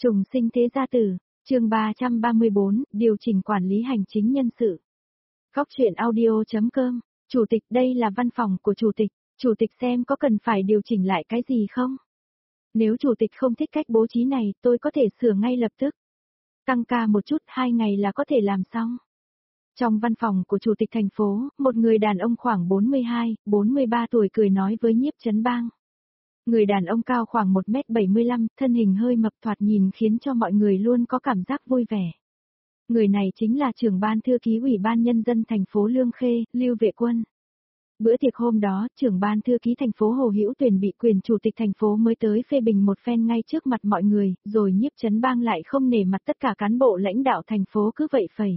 Trùng sinh thế gia tử, chương 334, điều chỉnh quản lý hành chính nhân sự. Góc truyện audio.com, Chủ tịch đây là văn phòng của Chủ tịch xem có cần phải điều chỉnh lại cái gì không? Nếu Chủ tịch không thích cách bố trí này tôi có thể sửa ngay lập tức. Tăng ca một chút 2 ngày là có thể làm xong. Trong văn phòng của Chủ tịch thành phố, một người đàn ông khoảng 42-43 tuổi cười nói với Nhiếp Chấn Bang. Người đàn ông cao khoảng 1m75, thân hình hơi mập thoạt nhìn khiến cho mọi người luôn có cảm giác vui vẻ. Người này chính là trưởng ban thư ký Ủy ban Nhân dân thành phố Lương Khê, Lưu Vệ Quân. Bữa tiệc hôm đó, trưởng ban thư ký thành phố Hồ Hữu Tuyền bị quyền chủ tịch thành phố mới tới phê bình một phen ngay trước mặt mọi người, rồi Nhiếp Chấn Bang lại không nể mặt tất cả cán bộ lãnh đạo thành phố cứ vậy phẩy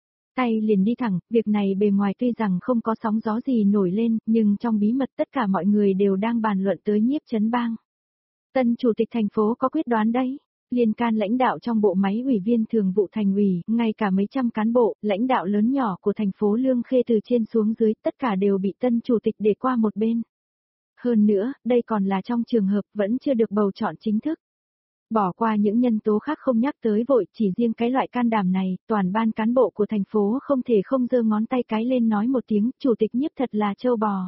tay liền đi thẳng, việc này bề ngoài tuy rằng không có sóng gió gì nổi lên, nhưng trong bí mật tất cả mọi người đều đang bàn luận tới Nhiếp Chấn Bang. Tân chủ tịch thành phố có quyết đoán đấy, liên can lãnh đạo trong bộ máy ủy viên thường vụ thành ủy, ngay cả mấy trăm cán bộ, lãnh đạo lớn nhỏ của thành phố Lương Khê từ trên xuống dưới, tất cả đều bị tân chủ tịch để qua một bên. Hơn nữa, đây còn là trong trường hợp vẫn chưa được bầu chọn chính thức. Bỏ qua những nhân tố khác không nhắc tới vội, chỉ riêng cái loại can đảm này, toàn ban cán bộ của thành phố không thể không giơ ngón tay cái lên nói một tiếng, chủ tịch Nhiếp thật là trâu bò.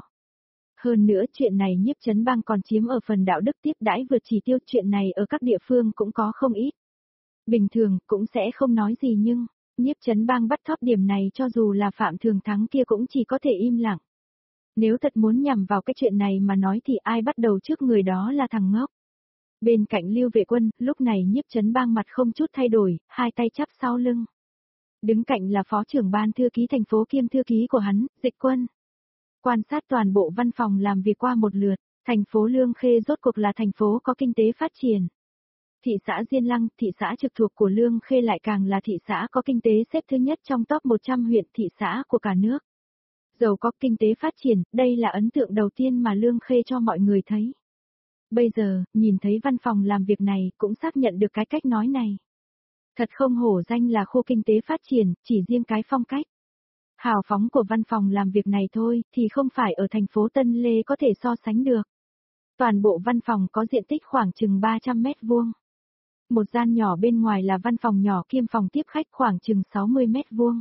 Hơn nữa chuyện này Nhiếp Chấn Bang còn chiếm ở phần đạo đức tiếp đãi vượt chỉ tiêu, chuyện này ở các địa phương cũng có không ít. Bình thường cũng sẽ không nói gì nhưng, Nhiếp Chấn Bang bắt thóp điểm này cho dù là Phạm Thường Thắng kia cũng chỉ có thể im lặng. Nếu thật muốn nhằm vào cái chuyện này mà nói thì ai bắt đầu trước người đó là thằng ngốc. Bên cạnh Lưu Vệ Quân, lúc này Nhiếp Chấn Bang mặt không chút thay đổi, hai tay chắp sau lưng. Đứng cạnh là phó trưởng ban thư ký thành phố kiêm thư ký của hắn, Dịch Quân. Quan sát toàn bộ văn phòng làm việc qua một lượt, thành phố Lương Khê rốt cuộc là thành phố có kinh tế phát triển. Thị xã Diên Lăng, thị xã trực thuộc của Lương Khê lại càng là thị xã có kinh tế xếp thứ nhất trong top 100 huyện thị xã của cả nước. Giàu có kinh tế phát triển, đây là ấn tượng đầu tiên mà Lương Khê cho mọi người thấy. Bây giờ, nhìn thấy văn phòng làm việc này cũng xác nhận được cái cách nói này. Thật không hổ danh là khu kinh tế phát triển, chỉ riêng cái phong cách. Hào phóng của văn phòng làm việc này thôi thì không phải ở thành phố Tân Lê có thể so sánh được. Toàn bộ văn phòng có diện tích khoảng chừng 300 mét vuông. Một gian nhỏ bên ngoài là văn phòng nhỏ kiêm phòng tiếp khách khoảng chừng 60 mét vuông.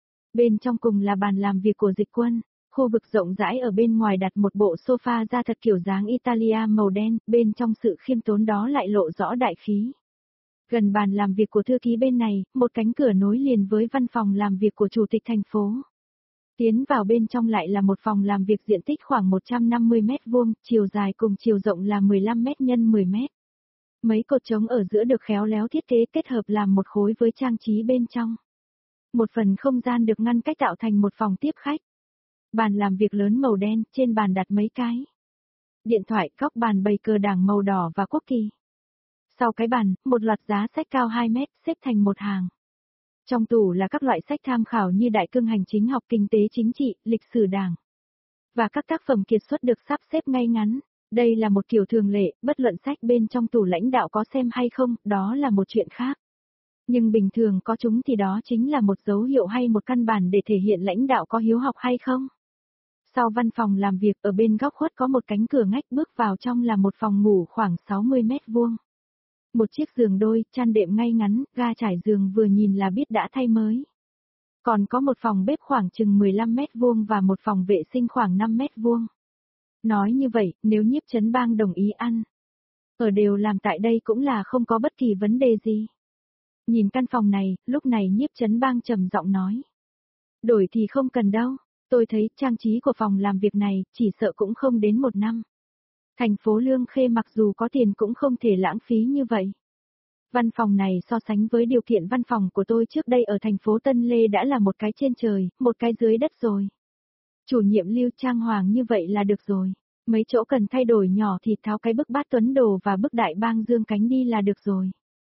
Bên trong cùng là bàn làm việc của Dịch Quân. Khu vực rộng rãi ở bên ngoài đặt một bộ sofa da thật kiểu dáng Italia màu đen, bên trong sự khiêm tốn đó lại lộ rõ đại khí. Gần bàn làm việc của thư ký bên này, một cánh cửa nối liền với văn phòng làm việc của chủ tịch thành phố. Tiến vào bên trong lại là một phòng làm việc diện tích khoảng 150 mét vuông, chiều dài cùng chiều rộng là 15 mét x 10 mét. Mấy cột trống ở giữa được khéo léo thiết kế kết hợp làm một khối với trang trí bên trong. Một phần không gian được ngăn cách tạo thành một phòng tiếp khách. Bàn làm việc lớn màu đen, trên bàn đặt mấy cái điện thoại, góc bàn bày cờ đảng màu đỏ và quốc kỳ. Sau cái bàn, một loạt giá sách cao 2 mét xếp thành một hàng. Trong tủ là các loại sách tham khảo như Đại cương hành chính học, kinh tế chính trị, lịch sử đảng. Và các tác phẩm kiệt xuất được sắp xếp ngay ngắn. Đây là một kiểu thường lệ, bất luận sách bên trong tủ lãnh đạo có xem hay không, đó là một chuyện khác. Nhưng bình thường có chúng thì đó chính là một dấu hiệu hay một căn bản để thể hiện lãnh đạo có hiếu học hay không. Sau văn phòng làm việc ở bên góc khuất có một cánh cửa ngách, bước vào trong là một phòng ngủ khoảng 60 mét vuông. Một chiếc giường đôi, chăn đệm ngay ngắn, ga trải giường vừa nhìn là biết đã thay mới. Còn có một phòng bếp khoảng chừng 15 mét vuông và một phòng vệ sinh khoảng 5 mét vuông. Nói như vậy, nếu Nhiếp Chấn Bang đồng ý ăn ở đều làm tại đây cũng là không có bất kỳ vấn đề gì. Nhìn căn phòng này, lúc này Nhiếp Chấn Bang trầm giọng nói. Đổi thì không cần đâu. Tôi thấy trang trí của phòng làm việc này chỉ sợ cũng không đến 1 năm. Thành phố Lương Khê mặc dù có tiền cũng không thể lãng phí như vậy. Văn phòng này so sánh với điều kiện văn phòng của tôi trước đây ở thành phố Tân Lê đã là một cái trên trời, một cái dưới đất rồi. Chủ nhiệm Lưu trang hoàng như vậy là được rồi. Mấy chỗ cần thay đổi nhỏ thì tháo cái bức bát Tuấn Đồ và bức đại bang Dương Cánh đi là được rồi.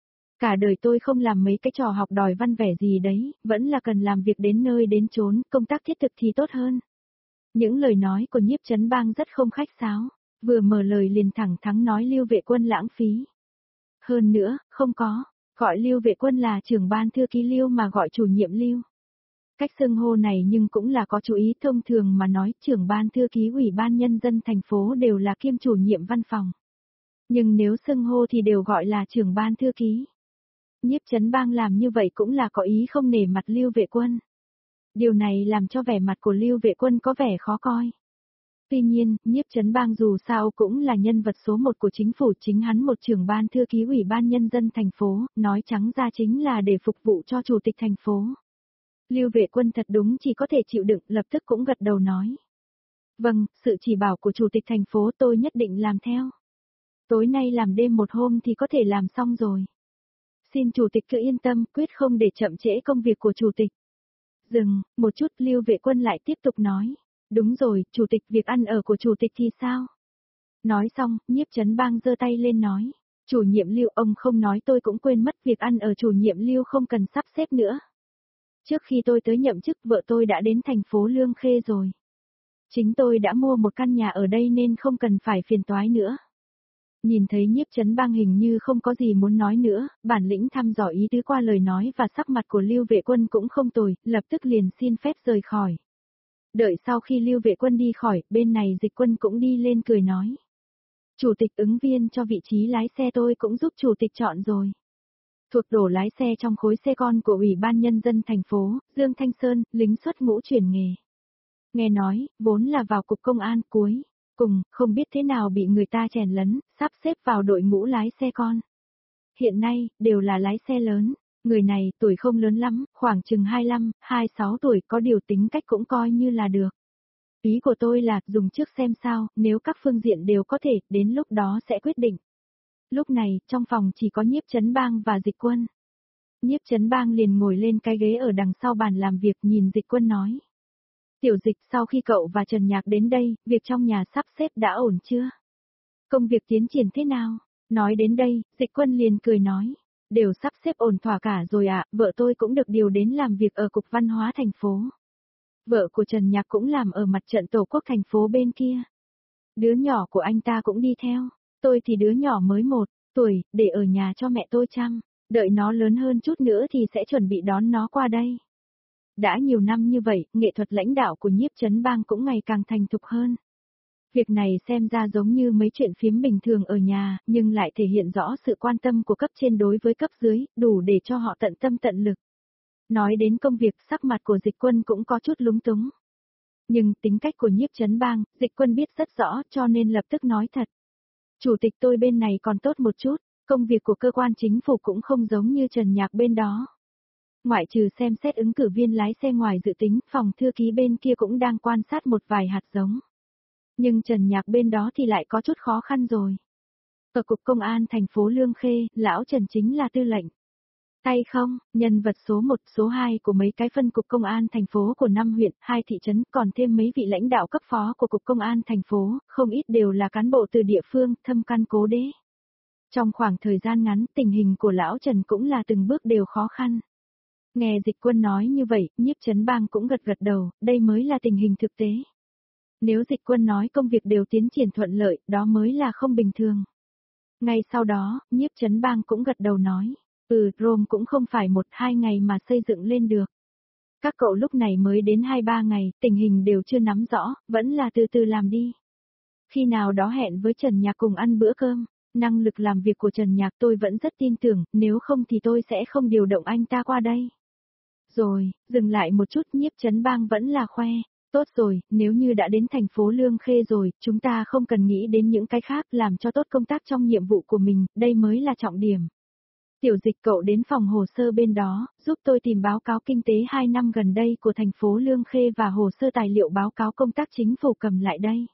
Cả đời tôi không làm mấy cái trò học đòi văn vẻ gì đấy, vẫn là cần làm việc đến nơi đến chốn, công tác thiết thực thì tốt hơn. Những lời nói của Nhiếp Chấn Bang rất không khách sáo, vừa mở lời liền thẳng thắn nói Lưu Vệ Quân lãng phí. Hơn nữa, không có, gọi Lưu Vệ Quân là trưởng ban thư ký Lưu mà gọi chủ nhiệm Lưu. Cách xưng hô này nhưng cũng là có chú ý, thông thường mà nói trưởng ban thư ký Ủy ban Nhân dân thành phố đều là kiêm chủ nhiệm văn phòng. Nhưng nếu xưng hô thì đều gọi là trưởng ban thư ký. Nhiếp Chấn Bang làm như vậy cũng là có ý không nể mặt Lưu Vệ Quân. Điều này làm cho vẻ mặt của Lưu Vệ Quân có vẻ khó coi. Tuy nhiên, Nhiếp Chấn Bang dù sao cũng là nhân vật số 1 của chính phủ, chính hắn một trưởng ban thư ký ủy ban nhân dân thành phố, nói trắng ra chính là để phục vụ cho chủ tịch thành phố. Lưu Vệ Quân thật đúng chỉ có thể chịu đựng, lập tức cũng gật đầu nói. Vâng, sự chỉ bảo của chủ tịch thành phố tôi nhất định làm theo. Tối nay làm đêm một hôm thì có thể làm xong rồi. Xin chủ tịch cứ yên tâm, quyết không để chậm trễ công việc của chủ tịch. Dừng, một chút, Lưu Vệ Quân lại tiếp tục nói. Đúng rồi, chủ tịch, việc ăn ở của chủ tịch thì sao? Nói xong, Nhiếp Chấn Bang giơ tay lên nói. Chủ nhiệm Lưu, ông không nói tôi cũng quên mất, việc ăn ở chủ nhiệm Lưu không cần sắp xếp nữa. Trước khi tôi tới nhậm chức, vợ tôi đã đến thành phố Lương Khê rồi. Chính tôi đã mua một căn nhà ở đây nên không cần phải phiền toái nữa. Nhìn thấy Nhiếp Chấn Bang hình như không có gì muốn nói nữa, bản lĩnh thăm dò ý tứ qua lời nói và sắc mặt của Lưu Vệ Quân cũng không tồi, lập tức liền xin phép rời khỏi. Đợi sau khi Lưu Vệ Quân đi khỏi, bên này Dịch Quân cũng đi lên cười nói. Chủ tịch, ứng viên cho vị trí lái xe tôi cũng giúp chủ tịch chọn rồi. Thuộc đổ lái xe trong khối xe con của Ủy ban Nhân dân thành phố, Dương Thanh Sơn, lính xuất ngũ chuyển nghề. Nghe nói, vốn là vào cục công an cuối, cùng, không biết thế nào bị người ta chèn lấn, sắp xếp vào đội ngũ lái xe con. Hiện nay, đều là lái xe lớn, người này tuổi không lớn lắm, khoảng chừng 25, 26 tuổi, có điều tính cách cũng coi như là được. Ý của tôi là, dùng trước xem sao, nếu các phương diện đều có thể, đến lúc đó sẽ quyết định. Lúc này, trong phòng chỉ có Nhiếp Chấn Bang và Dịch Quân. Nhiếp Chấn Bang liền ngồi lên cái ghế ở đằng sau bàn làm việc, nhìn Dịch Quân nói. Tiểu Dịch, sau khi cậu và Trần Nhạc đến đây, việc trong nhà sắp xếp đã ổn chưa? Công việc tiến triển thế nào? Nói đến đây, Dịch Quân liền cười nói. Đều sắp xếp ổn thỏa cả rồi ạ, vợ tôi cũng được điều đến làm việc ở Cục Văn hóa thành phố. Vợ của Trần Nhạc cũng làm ở mặt trận Tổ quốc thành phố bên kia. Đứa nhỏ của anh ta cũng đi theo, tôi thì đứa nhỏ mới 1 tuổi, để ở nhà cho mẹ tôi chăm, đợi nó lớn hơn chút nữa thì sẽ chuẩn bị đón nó qua đây. Đã nhiều năm như vậy, nghệ thuật lãnh đạo của Nhiếp Chấn Bang cũng ngày càng thành thục hơn. Việc này xem ra giống như mấy chuyện phím bình thường ở nhà, nhưng lại thể hiện rõ sự quan tâm của cấp trên đối với cấp dưới, đủ để cho họ tận tâm tận lực. Nói đến công việc, sắc mặt của Dịch Quân cũng có chút lúng túng. Nhưng tính cách của Nhiếp Chấn Bang, Dịch Quân biết rất rõ, cho nên lập tức nói thật. Chủ tịch, tôi bên này còn tốt một chút, công việc của cơ quan chính phủ cũng không giống như Trần Nhạc bên đó. Ngoại trừ xem xét ứng cử viên lái xe ngoài dự tính, phòng thư ký bên kia cũng đang quan sát một vài hạt giống. Nhưng Trần Nhạc bên đó thì lại có chút khó khăn rồi. Ở Cục Công an thành phố Lương Khê, lão Trần chính là tư lệnh. Tay không, nhân vật số 1, số 2 của mấy cái phân cục công an thành phố của 5 huyện, 2 thị trấn, còn thêm mấy vị lãnh đạo cấp phó của Cục Công an thành phố, không ít đều là cán bộ từ địa phương, thâm căn cố đế. Trong khoảng thời gian ngắn, tình hình của lão Trần cũng là từng bước đều khó khăn. Nghe Dịch Quân nói như vậy, Nhiếp Chấn Bang cũng gật gật đầu, đây mới là tình hình thực tế. Nếu Dịch Quân nói công việc đều tiến triển thuận lợi, đó mới là không bình thường. Ngay sau đó, Nhiếp Chấn Bang cũng gật đầu nói. Rome cũng không phải 1-2 ngày mà xây dựng lên được. Các cậu lúc này mới đến 2-3 ngày, tình hình đều chưa nắm rõ, vẫn là từ từ làm đi. Khi nào đó hẹn với Trần Nhạc cùng ăn bữa cơm, năng lực làm việc của Trần Nhạc tôi vẫn rất tin tưởng, nếu không thì tôi sẽ không điều động anh ta qua đây. Rồi, dừng lại một chút, Nhiếp Chấn Bang vẫn là khoe. Tốt rồi, nếu như đã đến thành phố Lương Khê rồi, chúng ta không cần nghĩ đến những cái khác, làm cho tốt công tác trong nhiệm vụ của mình, đây mới là trọng điểm. Tiểu Dịch, cậu đến phòng hồ sơ bên đó, giúp tôi tìm báo cáo kinh tế 2 năm gần đây của thành phố Lương Khê và hồ sơ tài liệu báo cáo công tác chính phủ cầm lại đây.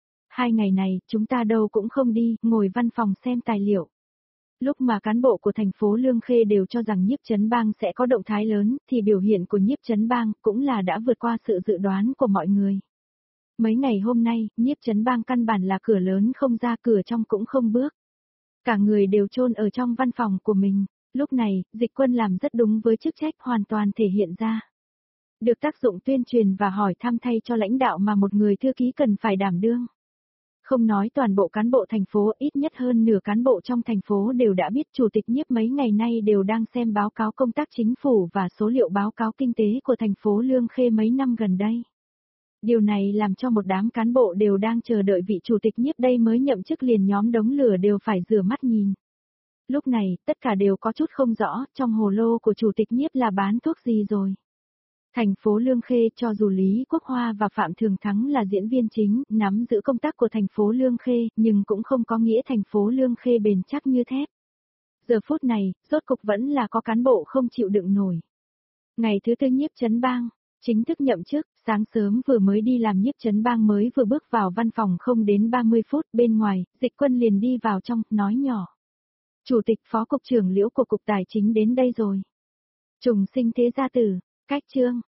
2 ngày này, chúng ta đâu cũng không đi, ngồi văn phòng xem tài liệu. Lúc mà cán bộ của thành phố Lương Khê đều cho rằng Nhiếp Chấn Bang sẽ có động thái lớn, thì biểu hiện của Nhiếp Chấn Bang cũng là đã vượt qua sự dự đoán của mọi người. Mấy ngày hôm nay, Nhiếp Chấn Bang căn bản là cửa lớn không ra, cửa trong cũng không bước. Cả người đều chôn ở trong văn phòng của mình, lúc này, Dịch Quân làm rất đúng với chức trách, hoàn toàn thể hiện ra. Được tác dụng tuyên truyền và hỏi thăm thay cho lãnh đạo mà một người thư ký cần phải đảm đương. Không nói toàn bộ cán bộ thành phố, ít nhất hơn nửa cán bộ trong thành phố đều đã biết Chủ tịch Nhiếp mấy ngày nay đều đang xem báo cáo công tác chính phủ và số liệu báo cáo kinh tế của thành phố Lương Khê mấy năm gần đây. Điều này làm cho một đám cán bộ đều đang chờ đợi vị Chủ tịch Nhiếp đây mới nhậm chức liền nhóm đống lửa đều phải rửa mắt nhìn. Lúc này, tất cả đều có chút không rõ, trong hồ lô của chủ tịch Nhiếp là bán thuốc gì rồi. Thành phố Lương Khê cho dù Lý Quốc Hoa và Phạm Thường Thắng là diễn viên chính, nắm giữ công tác của thành phố Lương Khê, nhưng cũng không có nghĩa thành phố Lương Khê bền chắc như thép. Giờ phút này, rốt cục vẫn là có cán bộ không chịu đựng nổi. Ngày thứ tư Nhiếp Chấn Bang chính thức nhậm chức, sáng sớm vừa mới đi làm Nhiếp Chấn Bang mới vừa bước vào văn phòng không đến 30 phút, bên ngoài, Dịch Quân liền đi vào trong, nói nhỏ. Chủ tịch Phó Cục trưởng Liễu của Cục Tài chính đến đây rồi. Trùng sinh thế gia tử, cách chương.